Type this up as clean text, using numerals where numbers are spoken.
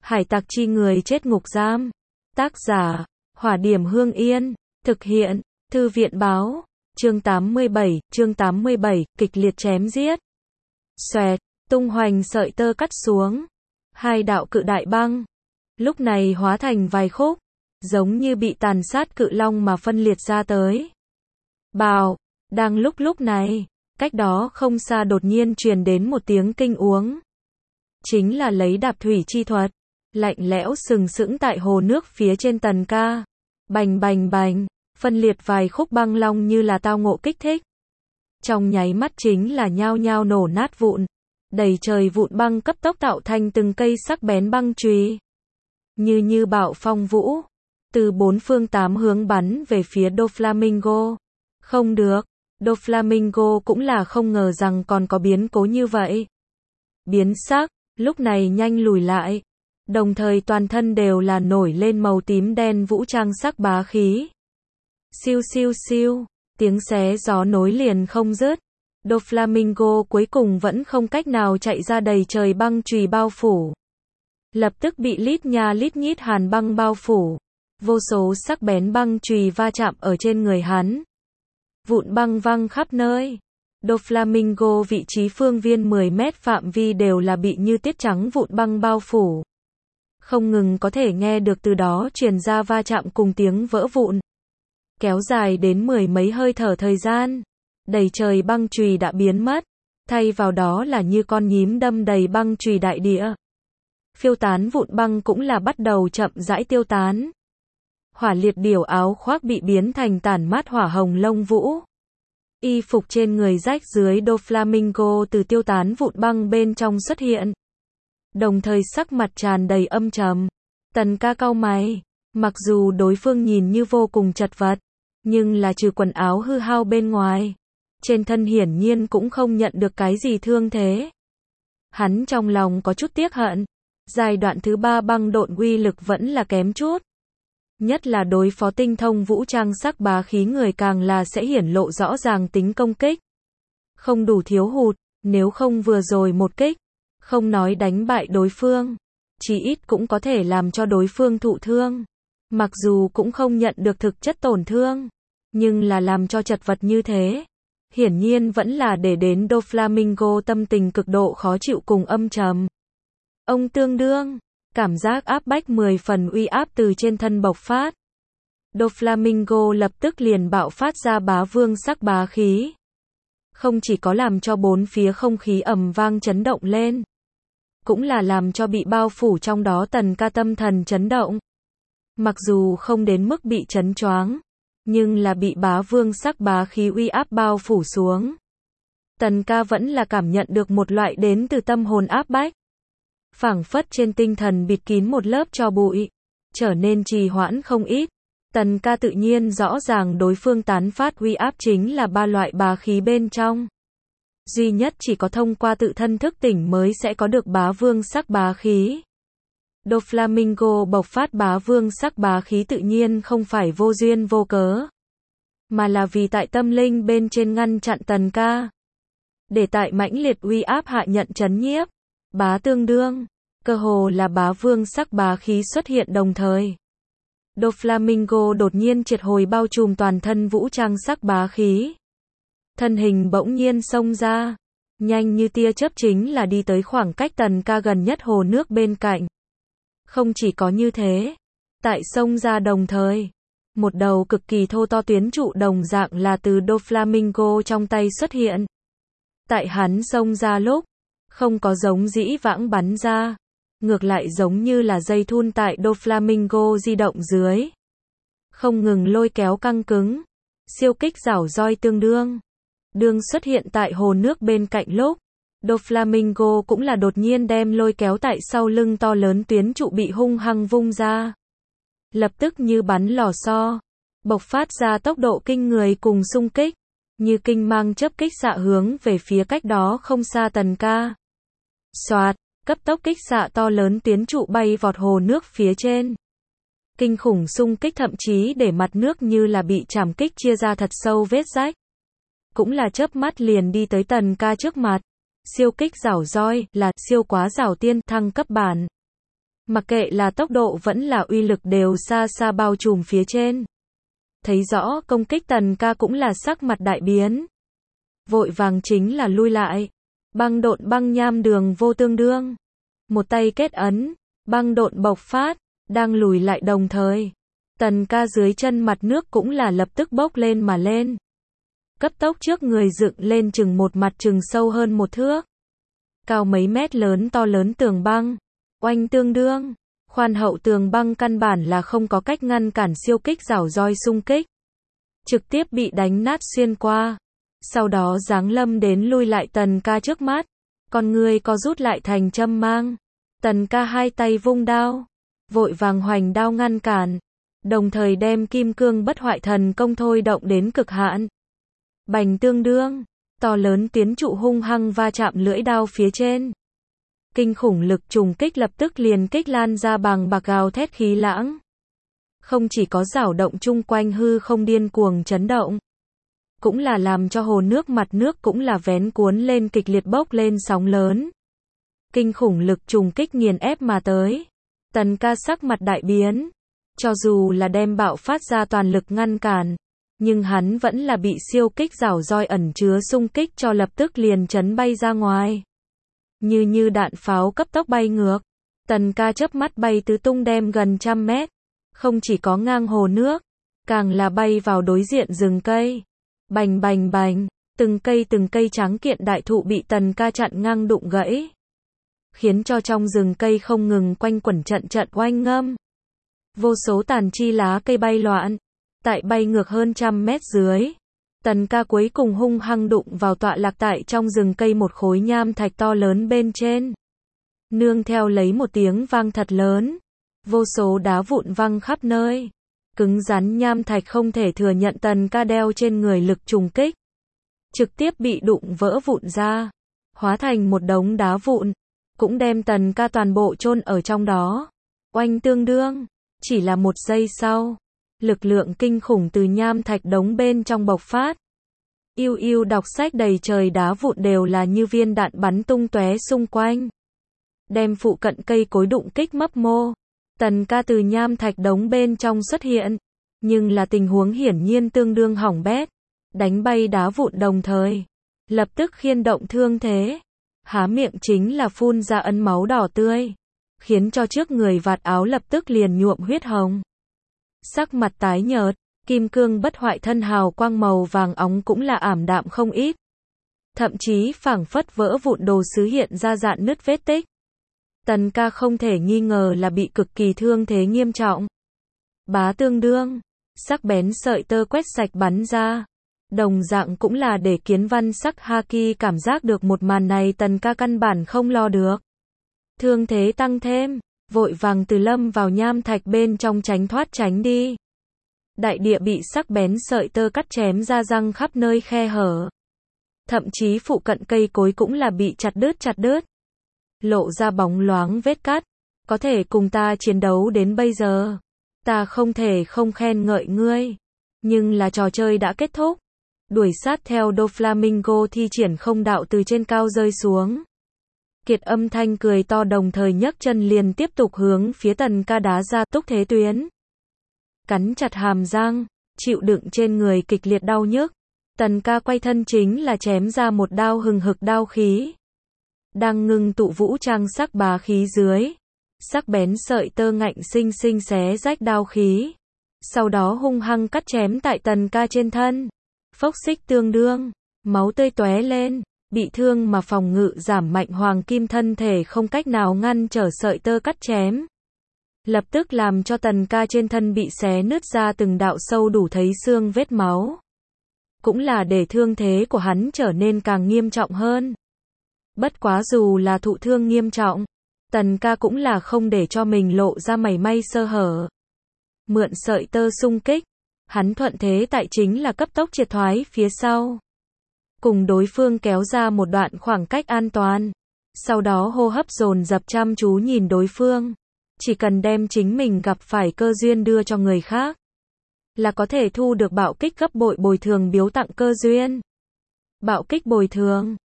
Hải tặc chi người chết ngục giam. Tác giả, Hỏa Điểm Hương Yên. Thực hiện, Thư viện báo. Chương 87, kịch liệt chém giết. Xoẹt, tung hoành sợi tơ cắt xuống. Hai đạo cự đại băng. Lúc này hóa thành vài khúc. Giống như bị tàn sát cự long mà phân liệt ra tới. Bào, đang lúc này, cách đó không xa đột nhiên truyền đến một tiếng kinh uống. Chính là lấy đạp thủy chi thuật. Lạnh lẽo sừng sững tại hồ nước phía trên Tần Ca. Bành bành bành, phân liệt vài khúc băng long như là tao ngộ kích thích. Trong nháy mắt chính là nhao nhao nổ nát vụn. Đầy trời vụn băng cấp tốc tạo thành từng cây sắc bén băng chùy. Như bạo phong vũ. Từ bốn phương tám hướng bắn về phía Doflamingo. Không được, Doflamingo cũng là không ngờ rằng còn có biến cố như vậy. Biến sắc, lúc này nhanh lùi lại. Đồng thời toàn thân đều là nổi lên màu tím đen vũ trang sắc bá khí. Siêu siêu siêu, tiếng xé gió nối liền không dứt. Doflamingo cuối cùng vẫn không cách nào chạy ra, đầy trời băng chùy bao phủ. Lập tức bị lít nha lít nhít hàn băng bao phủ. Vô số sắc bén băng chùy va chạm ở trên người hắn. Vụn băng văng khắp nơi. Doflamingo vị trí phương viên 10 mét phạm vi đều là bị như tiết trắng vụn băng bao phủ. Không ngừng có thể nghe được từ đó truyền ra va chạm cùng tiếng vỡ vụn. Kéo dài đến mười mấy hơi thở thời gian. Đầy trời băng chùy đã biến mất. Thay vào đó là như con nhím đâm đầy băng chùy đại địa. Phiêu tán vụn băng cũng là bắt đầu chậm rãi tiêu tán. Hỏa liệt điểu áo khoác bị biến thành tản mát hỏa hồng lông vũ. Y phục trên người rách dưới Doflamingo từ tiêu tán vụn băng bên trong xuất hiện. Đồng thời sắc mặt tràn đầy âm trầm. Tần Ca cau mày. Mặc dù đối phương nhìn như vô cùng chật vật, nhưng là trừ quần áo hư hao bên ngoài, trên thân hiển nhiên cũng không nhận được cái gì thương thế. Hắn trong lòng có chút tiếc hận. Giai đoạn thứ 3 băng độn uy lực vẫn là kém chút. Nhất là đối phó tinh thông vũ trang sắc bá khí người càng là sẽ hiển lộ rõ ràng tính công kích. Không đủ thiếu hụt, nếu không vừa rồi một kích, không nói đánh bại đối phương, chí ít cũng có thể làm cho đối phương thụ thương. Mặc dù cũng không nhận được thực chất tổn thương, nhưng là làm cho chật vật như thế, hiển nhiên vẫn là để đến Doflamingo tâm tình cực độ khó chịu cùng âm trầm. Ông tương đương, cảm giác áp bách 10 phần uy áp từ trên thân bộc phát. Doflamingo lập tức liền bạo phát ra bá vương sắc bá khí. Không chỉ có làm cho bốn phía không khí ầm vang chấn động lên, cũng là làm cho bị bao phủ trong đó Tần Ca tâm thần chấn động. Mặc dù không đến mức bị chấn choáng, nhưng là bị bá vương sắc bá khí uy áp bao phủ xuống. Tần Ca vẫn là cảm nhận được một loại đến từ tâm hồn áp bách. Phảng phất trên tinh thần bịt kín một lớp tro bụi, trở nên trì hoãn không ít. Tần Ca tự nhiên rõ ràng đối phương tán phát uy áp chính là ba loại bá khí bên trong. Duy nhất chỉ có thông qua tự thân thức tỉnh mới sẽ có được bá vương sắc bá khí. Doflamingo bộc phát bá vương sắc bá khí tự nhiên không phải vô duyên vô cớ, mà là vì tại tâm linh bên trên ngăn chặn Tần Ca. Để tại mãnh liệt uy áp hạ nhận chấn nhiếp. Bá tương đương, cơ hồ là bá vương sắc bá khí xuất hiện đồng thời. Doflamingo đột nhiên triệt hồi bao trùm toàn thân vũ trang sắc bá khí. Thân hình bỗng nhiên xông ra, nhanh như tia chớp chính là đi tới khoảng cách Tần Ca gần nhất hồ nước bên cạnh. Không chỉ có như thế, tại xông ra đồng thời, một đầu cực kỳ thô to tuyến trụ đồng dạng là từ Doflamingo trong tay xuất hiện. Tại hắn xông ra lúc, không có giống dĩ vãng bắn ra, ngược lại giống như là dây thun tại Doflamingo di động dưới. Không ngừng lôi kéo căng cứng, siêu kích rảo roi tương đương. Đương xuất hiện tại hồ nước bên cạnh lúc, Doflamingo cũng là đột nhiên đem lôi kéo tại sau lưng to lớn tuyến trụ bị hung hăng vung ra. Lập tức như bắn lò xo, bộc phát ra tốc độ kinh người cùng xung kích, như kinh mang chớp kích xạ hướng về phía cách đó không xa Tần Ca. Xoạt, cấp tốc kích xạ to lớn tuyến trụ bay vọt hồ nước phía trên. Kinh khủng xung kích thậm chí để mặt nước như là bị chảm kích chia ra thật sâu vết rách. Cũng là chớp mắt liền đi tới Tần Ca trước mặt. Siêu kích rảo roi là siêu quá rảo tiên thăng cấp bản. Mặc kệ là tốc độ vẫn là uy lực đều xa xa bao trùm phía trên. Thấy rõ công kích Tần ca cũng là sắc mặt đại biến. Vội vàng chính là lui lại. Băng độn băng nham đường vô tương đương. Một tay kết ấn, băng độn bộc phát, đang lùi lại đồng thời. Tần ca dưới chân mặt nước cũng là lập tức bốc lên mà lên. Cấp tốc trước người dựng lên chừng một mặt chừng sâu hơn một thước. Cao mấy mét lớn to lớn tường băng. Oanh tương đương. Khoan hậu tường băng căn bản là không có cách ngăn cản siêu kích rảo roi xung kích. Trực tiếp bị đánh nát xuyên qua. Sau đó giáng lâm đến lui lại Tần ca trước mắt. Con người có rút lại thành châm mang. Tần ca hai tay vung đao. Vội vàng hoành đao ngăn cản. Đồng thời đem kim cương bất hoại thần công thôi động đến cực hạn. Bành tương đương. To lớn tiến trụ hung hăng va chạm lưỡi đao phía trên. Kinh khủng lực trùng kích lập tức liền kích lan ra bằng bạc gào thét khí lãng. Không chỉ có rảo động chung quanh hư không điên cuồng chấn động. Cũng là làm cho hồ nước mặt nước cũng là vén cuốn lên kịch liệt bốc lên sóng lớn. Kinh khủng lực trùng kích nghiền ép mà tới. Tần ca sắc mặt đại biến. Cho dù là đem bạo phát ra toàn lực ngăn cản. Nhưng hắn vẫn là bị siêu kích rảo roi ẩn chứa xung kích cho lập tức liền chấn bay ra ngoài. Như đạn pháo cấp tốc bay ngược. Tần ca chớp mắt bay tứ tung đem gần trăm mét. Không chỉ có ngang hồ nước. Càng là bay vào đối diện rừng cây. Bành bành bành. Từng cây tráng kiện đại thụ bị tần ca chặn ngang đụng gãy. Khiến cho trong rừng cây không ngừng quanh quẩn trận trận oanh ngâm. Vô số tàn chi lá cây bay loạn. Tại bay ngược hơn trăm mét dưới. Tần ca cuối cùng hung hăng đụng vào tọa lạc tại trong rừng cây một khối nham thạch to lớn bên trên. Nương theo lấy một tiếng vang thật lớn. Vô số đá vụn văng khắp nơi. Cứng rắn nham thạch không thể thừa nhận tần ca đeo trên người lực trùng kích. Trực tiếp bị đụng vỡ vụn ra. Hóa thành một đống đá vụn. Cũng đem tần ca toàn bộ chôn ở trong đó. Oanh tương đương. Chỉ là một giây sau. Lực lượng kinh khủng từ nham thạch đống bên trong bộc phát. Yêu yêu đọc sách đầy trời đá vụn đều là như viên đạn bắn tung tóe xung quanh. Đem phụ cận cây cối đụng kích mấp mô. Tần ca từ nham thạch đống bên trong xuất hiện. Nhưng là tình huống hiển nhiên tương đương hỏng bét. Đánh bay đá vụn đồng thời. Lập tức khiên động thương thế. Há miệng chính là phun ra ấn máu đỏ tươi. Khiến cho trước người vạt áo lập tức liền nhuộm huyết hồng. Sắc mặt tái nhợt, kim cương bất hoại thân hào quang màu vàng óng cũng là ảm đạm không ít. Thậm chí phảng phất vỡ vụn đồ sứ hiện ra rạn nứt vết tích. Tần ca không thể nghi ngờ là bị cực kỳ thương thế nghiêm trọng. Bá tương đương, sắc bén sợi tơ quét sạch bắn ra. Đồng dạng cũng là để kiến văn sắc haki cảm giác được một màn này tần ca căn bản không lo được. Thương thế tăng thêm. Vội vàng từ lâm vào nham thạch bên trong tránh thoát tránh đi. Đại địa bị sắc bén sợi tơ cắt chém ra răng khắp nơi khe hở. Thậm chí phụ cận cây cối cũng là bị chặt đứt. Lộ ra bóng loáng vết cắt. Có thể cùng ta chiến đấu đến bây giờ. Ta không thể không khen ngợi ngươi. Nhưng là trò chơi đã kết thúc. Đuổi sát theo Doflamingo thi triển không đạo từ trên cao rơi xuống. Kiệt âm thanh cười to đồng thời nhấc chân liền tiếp tục hướng phía tần ca đá ra túc thế tuyến. Cắn chặt hàm răng, chịu đựng trên người kịch liệt đau nhức. Tần ca quay thân chính là chém ra một đao hừng hực đao khí. Đang ngưng tụ vũ trang sắc bá khí dưới. Sắc bén sợi tơ ngạnh xinh xinh xé rách đao khí. Sau đó hung hăng cắt chém tại tần ca trên thân. Phốc xích tương đương, máu tươi tóe lên. Bị thương mà phòng ngự giảm mạnh hoàng kim thân thể không cách nào ngăn trở sợi tơ cắt chém. Lập tức làm cho tần ca trên thân bị xé nứt ra từng đạo sâu đủ thấy xương vết máu. Cũng là để thương thế của hắn trở nên càng nghiêm trọng hơn. Bất quá dù là thụ thương nghiêm trọng, tần ca cũng là không để cho mình lộ ra mảy may sơ hở. Mượn sợi tơ xung kích, hắn thuận thế tại chính là cấp tốc triệt thoái phía sau. Cùng đối phương kéo ra một đoạn khoảng cách an toàn. Sau đó hô hấp dồn dập chăm chú nhìn đối phương. Chỉ cần đem chính mình gặp phải cơ duyên đưa cho người khác. Là có thể thu được bạo kích gấp bội bồi thường biếu tặng cơ duyên. Bạo kích bồi thường.